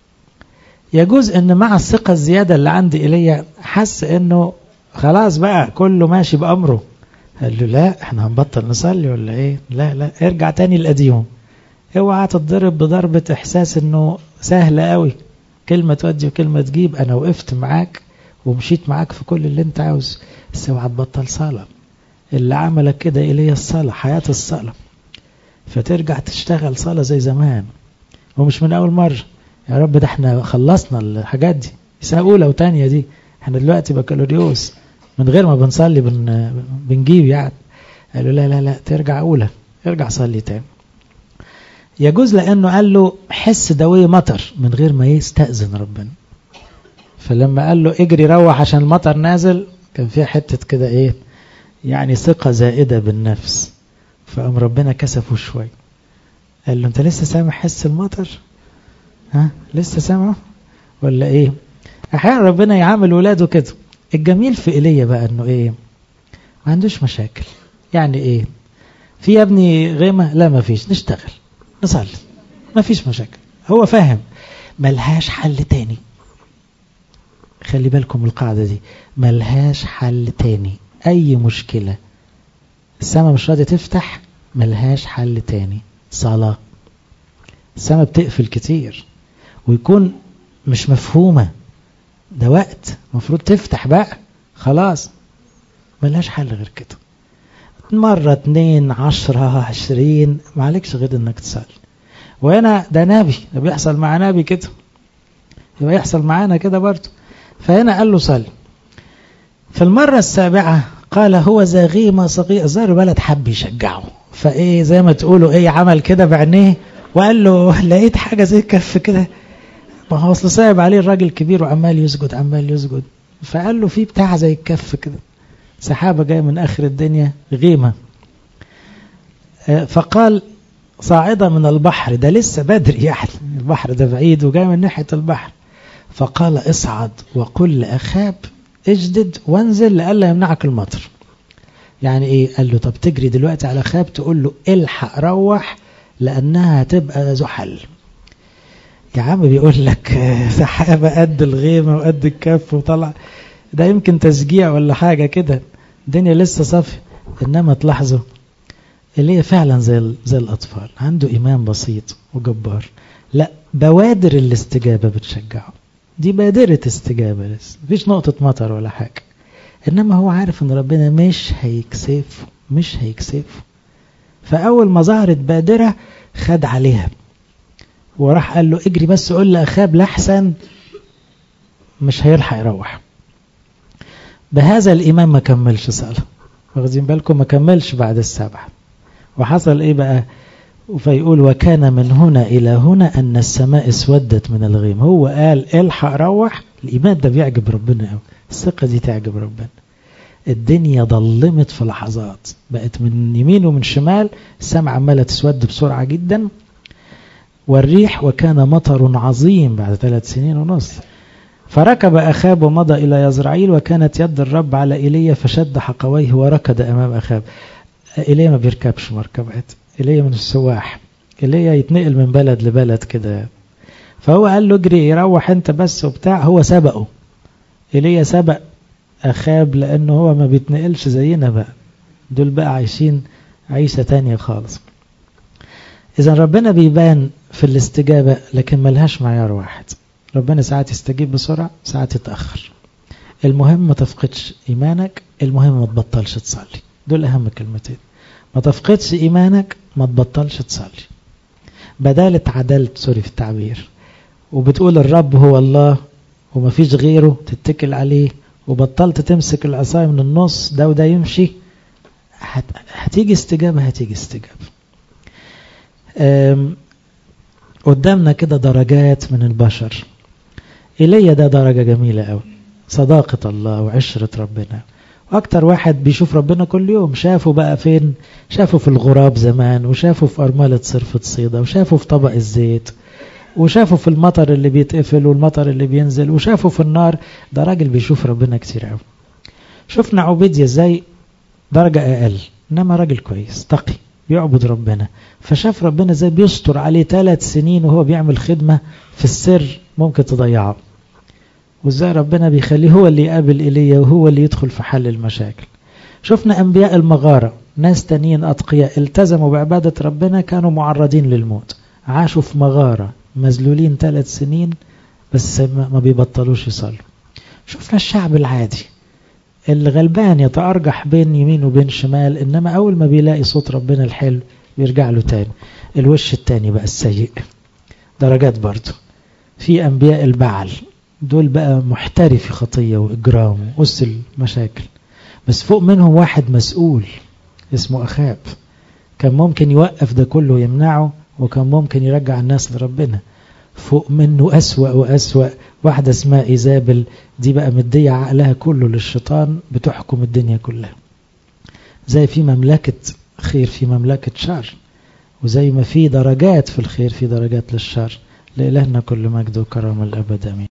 يجوز ان مع الثقة الزيادة اللي عند إيليا حس انه خلاص بقى كله ماشي بأمره. قال له لا احنا هنبطل نصلي ولا ايه؟ لا ارجع تاني القديم. اوعى تتضرب بضربة احساس انه سهلة قوي، كلمة تودي وكلمة تجيب، انا وقفت معاك ومشيت معاك في كل اللي انت عاوز، بس اوعى تبطل صلاة. اللي عملك كده إيليا الصلاة، حياة الصلاة، فترجع تشتغل صلاة زي زمان، ومش من اول مرة. يا رب ده احنا خلصنا الحاجات دي، سنة أولى وتانية دي، احنا دلوقتي بكالوريوس من غير ما بنصلي بنجيب يعني. قالوا لا ترجع أولى، ارجع صلي تاني. يجوز لأنه قال له حس دوي مطر من غير ما يستأذن ربنا. فلما قال له اجري روح عشان المطر نازل، كان فيها حتة كده ايه يعني ثقة زائدة بالنفس. فقام ربنا كسفه شوي، قال له انت لسه سامع حس المطر؟ ها لسه سامعه ولا ايه؟ احيانا ربنا يعامل ولاده كده. الجميل في إيليا بقى انه ايه، ما عندوش مشاكل. يعني ايه؟ في يا ابني غيمة؟ لا ما فيش، نشتغل نصلي، ما فيش مشاكل. هو فاهم ملهاش حل تاني. خلي بالكم القاعدة دي، ملهاش حل تاني. اي مشكلة السماء مش راضية تفتح، ملهاش حل تاني، صلاة. السماء بتقفل كتير ويكون مش مفهومة، ده وقت مفروض تفتح بقى، خلاص ملهاش حل غير كده. مرة 2 10 20 معلكش غير انك تصلي. وهنا ده نبي، ده بيحصل مع نبي كده، يبقى يحصل معانا كده برضه. فهنا قال له صلي. في المرة 7 قال هو ذا غيمة صغيرة. ظهر الولد حب يشجعه، فايه زي ما تقولوا ايه، عمل كده بعينيه وقال له لقيت حاجة زي كف كده. ما هو اصل صعب عليه الراجل كبير وعمال يسجد. فقال له في بتاع زي الكف كده، سحابة جاية من آخر الدنيا، غيمة. فقال صاعدة من البحر، ده لسه بدري يعني، البحر ده بعيد وجاي من ناحية البحر. فقال اصعد وقل لأخاب اجدد وانزل لألا يمنعك المطر. يعني ايه؟ قال له طب تجري دلوقتي على أخاب تقول له الحق روح لأنها هتبقى زحل. يا عم بيقول لك سحابة قد الغيمة وقد الكف وطلع، ده يمكن تشجيع ولا حاجة كده، الدنيا لسه صافية. إنما تلاحظوا اللي هي فعلا زي الأطفال، عنده إيمان بسيط وجبار. لا بوادر الاستجابة بتشجعه، دي بادرة استجابة، لسه مفيش نقطة مطر ولا حاجة. إنما هو عارف إن ربنا مش هيكسفه. فأول ما ظهرت بادرة خد عليها وراح قال له اجري بس قول لأخاب لحسن مش هيلحق يروح. بهذا الإيمان ما كملش صلاة، واخدين بالكم؟ ما كملش بعد 7. وحصل إيه بقى؟ فيقول وكان من هنا إلى هنا أن السماء اسودت من الغيم. هو قال الحق روح. الإيمان ده بيعجب ربنا قوي، الثقة دي تعجب ربنا. الدنيا ضلمت في لحظات، بقت من يمين ومن شمال السماء عمالة تسود بسرعة جدا. والريح وكان مطر عظيم بعد 3 سنين ونص. فركب أخاب ومضى إلى يزرعيل، وكانت يد الرب على إيليا فشد حقويه وركض أمام أخاب. إيليا ما بيركبش مركبات، إيليا من السواح، إيليا يتنقل من بلد لبلد كده. فهو قال له اجري يروح انت بس وبتاع. هو سبقه، إيليا سبق أخاب لأنه هو ما بيتنقلش زينا بقى، دول بقى عايشين عيشة تانية خالص. إذا ربنا بيبان في الاستجابة لكن ملهاش معيار واحد. ربنا ساعات يستجيب بسرعة، ساعات يتأخر. المهم ما تفقدش إيمانك، المهم ما تبطلش تصلي. دول أهم كلمتين. ما تفقدش إيمانك، ما تبطلش تصلي. بدال اتعدلت، سوري في التعبير، وبتقول الرب هو الله وما فيش غيره تتكل عليه، وبطلت تمسك العصاية من النص ده وده يمشي، هتيجي استجابة، هتيجي استجابة. قدامنا كده درجات من البشر. إيليا ده درجة جميلة قوي، صداقة الله وعشرة ربنا. أكتر واحد بيشوف ربنا كل يوم. شافه بقى فين؟ شافه في الغراب زمان، وشافه في أرملة صرفة صيدا، وشافه في طبق الزيت، وشافه في المطر اللي بيتقفل والمطر اللي بينزل، وشافه في النار. ده راجل بيشوف ربنا كتير قوي. شفنا عبيدية زي درجة أقل، إنما راجل كويس تقي بيعبد ربنا، فشاف ربنا زي بيستر عليه 3 سنين وهو بيعمل خدمة في السر ممكن تضيعه، وازاي ربنا بيخليه هو اللي يقابل إيليا وهو اللي يدخل في حل المشاكل. شفنا أنبياء المغارة، ناس تانيين أتقياء التزموا بعبادة ربنا، كانوا معرضين للموت، عاشوا في مغارة مذلولين 3 سنين بس ما بيبطلوش يصلوا. شفنا الشعب العادي اللي غلبان يتأرجح بين يمين وبين شمال، إنما أول ما بيلاقي صوت ربنا الحلو بيرجع له تاني. الوش التاني بقى السيء. درجات برضو. في أنبياء البعل، دول بقى محترف في خطية وإجرام وقص المشاكل، بس فوق منهم واحد مسؤول اسمه أخاب، كان ممكن يوقف ده كله ويمنعه، وكان ممكن يرجع الناس لربنا. فوق منه أسوأ وأسوأ واحدة اسمها إيزابل، دي بقى مدية عقلها كله للشيطان، بتحكم الدنيا كلها. زي في مملكة خير في مملكة شر، وزي ما في درجات في الخير في درجات للشر. لإلهنا كل مجد وكرامة الأبد آمين.